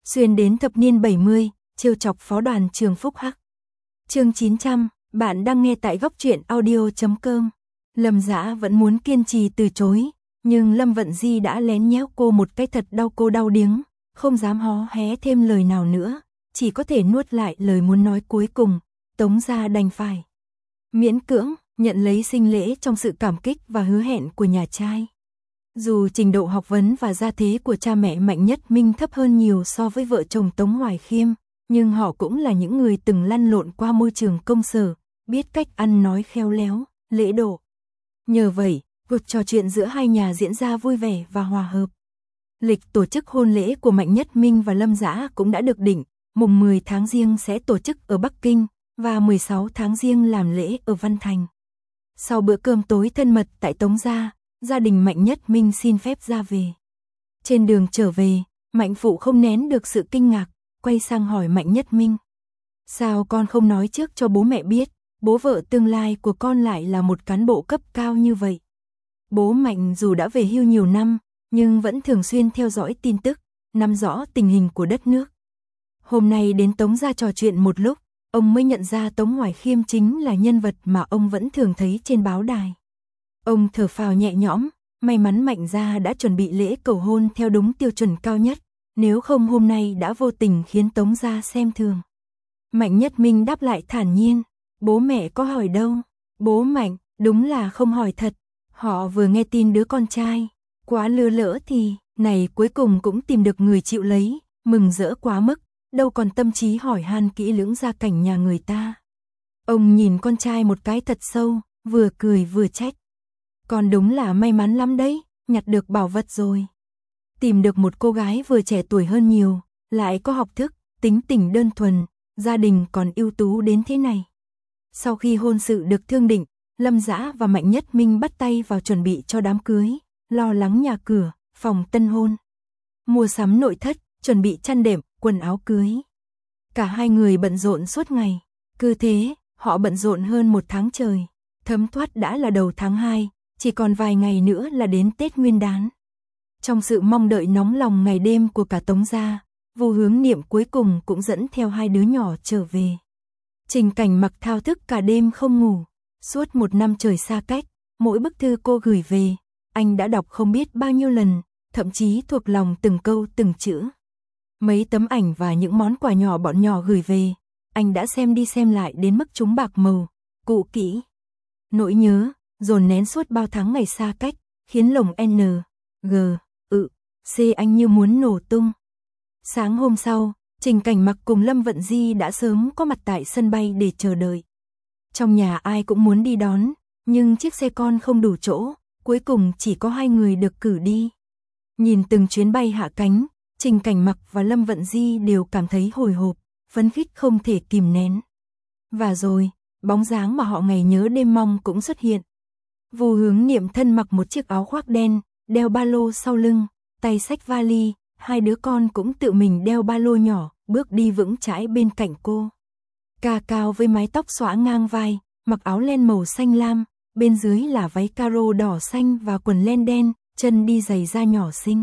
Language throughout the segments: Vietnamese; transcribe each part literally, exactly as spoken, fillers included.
Xuyên đến thập niên bảy mươi, trêu chọc phó đoàn trường Phúc Hắc. Chương chín trăm, bạn đang nghe tại góc truyện audio chấm com. Lâm Dã vẫn muốn kiên trì từ chối, nhưng Lâm Vận Di đã lén nhéo cô một cái thật đau cô đau điếng, không dám hó hé thêm lời nào nữa, chỉ có thể nuốt lại lời muốn nói cuối cùng. Tống gia đành phải miễn cưỡng nhận lấy sinh lễ trong sự cảm kích và hứa hẹn của nhà trai. Dù trình độ học vấn và gia thế của cha mẹ Mạnh Nhất Minh thấp hơn nhiều so với vợ chồng Tống Hoài Khiêm, nhưng họ cũng là những người từng lăn lộn qua môi trường công sở, biết cách ăn nói khéo léo, lễ độ. Nhờ vậy, cuộc trò chuyện giữa hai nhà diễn ra vui vẻ và hòa hợp. Lịch tổ chức hôn lễ của Mạnh Nhất Minh và Lâm Dã cũng đã được định, mùng mười tháng Giêng sẽ tổ chức ở Bắc Kinh và mười sáu tháng Giêng làm lễ ở Văn Thành. Sau bữa cơm tối thân mật tại Tống gia, gia đình Mạnh Nhất Minh xin phép ra về. Trên đường trở về, Mạnh phụ không nén được sự kinh ngạc, quay sang hỏi Mạnh Nhất Minh: "Sao con không nói trước cho bố mẹ biết, bố vợ tương lai của con lại là một cán bộ cấp cao như vậy?" Bố Mạnh dù đã về hưu nhiều năm, nhưng vẫn thường xuyên theo dõi tin tức, nắm rõ tình hình của đất nước. Hôm nay đến Tống gia trò chuyện một lúc, ông mới nhận ra Tống Hoài Khiêm chính là nhân vật mà ông vẫn thường thấy trên báo đài. Ông thở phào nhẹ nhõm, may mắn Mạnh gia đã chuẩn bị lễ cầu hôn theo đúng tiêu chuẩn cao nhất, nếu không hôm nay đã vô tình khiến Tống gia xem thường. Mạnh Nhất Minh đáp lại thản nhiên: "Bố mẹ có hỏi đâu." Bố Mạnh đúng là không hỏi thật, họ vừa nghe tin đứa con trai quá lừa lỡ thì này cuối cùng cũng tìm được người chịu lấy, mừng rỡ quá mức, đâu còn tâm trí hỏi han kỹ lưỡng gia cảnh nhà người ta. Ông nhìn con trai một cái thật sâu, vừa cười vừa trách: "Con đúng là may mắn lắm đấy, nhặt được bảo vật rồi. Tìm được một cô gái vừa trẻ tuổi hơn nhiều, lại có học thức, tính tình đơn thuần, gia đình còn ưu tú đến thế này." Sau khi hôn sự được thương định, Lâm Dã và Mạnh Nhất Minh bắt tay vào chuẩn bị cho đám cưới, lo lắng nhà cửa, phòng tân hôn, mua sắm nội thất, chuẩn bị chăn đệm, quần áo cưới. Cả hai người bận rộn suốt ngày, cứ thế, họ bận rộn hơn một tháng trời. Thấm thoát đã là đầu tháng hai, chỉ còn vài ngày nữa là đến Tết Nguyên đán. Trong sự mong đợi nóng lòng ngày đêm của cả Tống gia, Vu Hướng Niệm cuối cùng cũng dẫn theo hai đứa nhỏ trở về. Trình Cảnh Mặc thao thức cả đêm không ngủ, suốt một năm trời xa cách, mỗi bức thư cô gửi về, anh đã đọc không biết bao nhiêu lần, thậm chí thuộc lòng từng câu từng chữ. Mấy tấm ảnh và những món quà nhỏ bọn nhỏ gửi về, anh đã xem đi xem lại đến mức chúng bạc màu, cũ kỹ. Nỗi nhớ, dồn nén suốt bao tháng ngày xa cách, khiến lồng N, G, ự, C anh như muốn nổ tung. Sáng hôm sau, Trình Cảnh Mặc cùng Lâm Vận Di đã sớm có mặt tại sân bay để chờ đợi. Trong nhà ai cũng muốn đi đón, nhưng chiếc xe con không đủ chỗ, cuối cùng chỉ có hai người được cử đi. Nhìn từng chuyến bay hạ cánh, Trình Cảnh Mặc và Lâm Vận Di đều cảm thấy hồi hộp, phấn khích không thể kìm nén. Và rồi, bóng dáng mà họ ngày nhớ đêm mong cũng xuất hiện. Vu Hướng Niệm thân mặc một chiếc áo khoác đen, đeo ba lô sau lưng, tay xách vali, hai đứa con cũng tự mình đeo ba lô nhỏ, bước đi vững chãi bên cạnh cô. Ca Cao với mái tóc xõa ngang vai, mặc áo len màu xanh lam, bên dưới là váy caro đỏ xanh và quần len đen, chân đi giày da nhỏ xinh.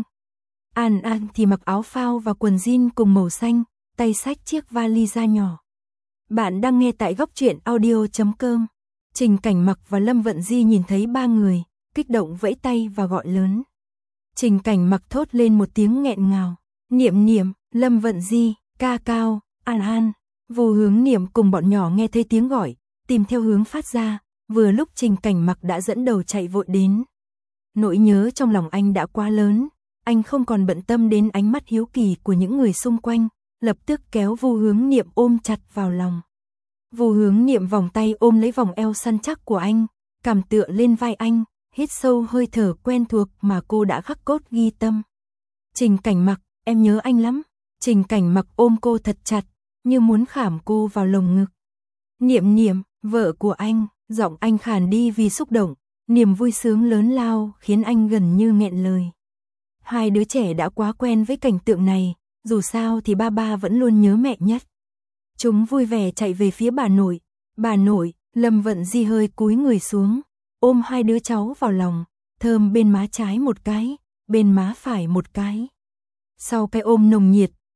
An An thì mặc áo phao và quần jean cùng màu xanh, tay xách chiếc vali da nhỏ. Bạn đang nghe tại góc truyện audio chấm com. Trình Cảnh Mặc và Lâm Vận Di nhìn thấy ba người, kích động vẫy tay và gọi lớn. Trình Cảnh Mặc thốt lên một tiếng nghẹn ngào: "Niệm Niệm, Lâm Vận Di, Ca Cao, An An." Vu Hướng Niệm cùng bọn nhỏ nghe thấy tiếng gọi, tìm theo hướng phát ra, vừa lúc Trình Cảnh Mặc đã dẫn đầu chạy vội đến. Nỗi nhớ trong lòng anh đã quá lớn, anh không còn bận tâm đến ánh mắt hiếu kỳ của những người xung quanh, lập tức kéo Vu Hướng Niệm ôm chặt vào lòng. Vu Hướng Niệm vòng tay ôm lấy vòng eo săn chắc của anh, cằm tựa lên vai anh, hít sâu hơi thở quen thuộc mà cô đã khắc cốt ghi tâm. "Trình Cảnh Mặc, em nhớ anh lắm." Trình Cảnh Mặc ôm cô thật chặt, như muốn khảm cô vào lồng ngực. "Niệm Niệm, vợ của anh." Giọng anh khàn đi vì xúc động, niềm vui sướng lớn lao khiến anh gần như nghẹn lời. Hai đứa trẻ đã quá quen với cảnh tượng này, dù sao thì ba ba vẫn luôn nhớ mẹ nhất. Chúng vui vẻ chạy về phía bà nội. "Bà nội." Lâm Vận Di hơi cúi người xuống, ôm hai đứa cháu vào lòng, thơm bên má trái một cái, bên má phải một cái. Sau cái ôm nồng nhiệt,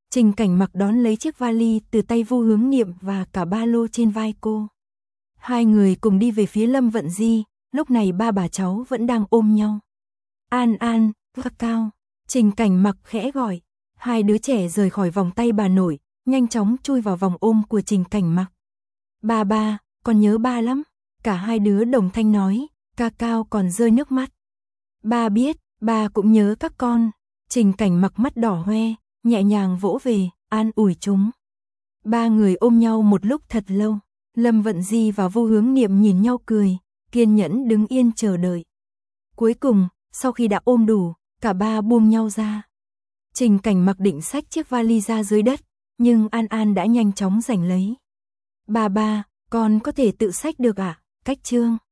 Trình Cảnh Mặc đón lấy chiếc vali từ tay Vu Hướng Niệm và cả ba lô trên vai cô. Hai người cùng đi về phía Lâm Vận Di, lúc này ba bà cháu vẫn đang ôm nhau. An An, Cao, Trình Cảnh Mặc khẽ gọi. Hai đứa trẻ rời khỏi vòng tay bà nội, nhanh chóng chui vào vòng ôm của Trình Cảnh Mặc. Ba ba, con nhớ ba lắm. Cả hai đứa đồng thanh nói, Ca Cao còn rơi nước mắt. Ba biết, ba cũng nhớ các con. Trình Cảnh Mặc mắt đỏ hoe, nhẹ nhàng vỗ về, an ủi chúng. Ba người ôm nhau một lúc thật lâu. Lâm Vận Di và Vu Hướng Niệm nhìn nhau cười, kiên nhẫn đứng yên chờ đợi. Cuối cùng, sau khi đã ôm đủ, cả ba buông nhau ra. Trình Cảnh Mặc định xách chiếc vali ra dưới đất, nhưng An An đã nhanh chóng giành lấy. Ba ba, con có thể tự xách được ạ? À? Cách Trương.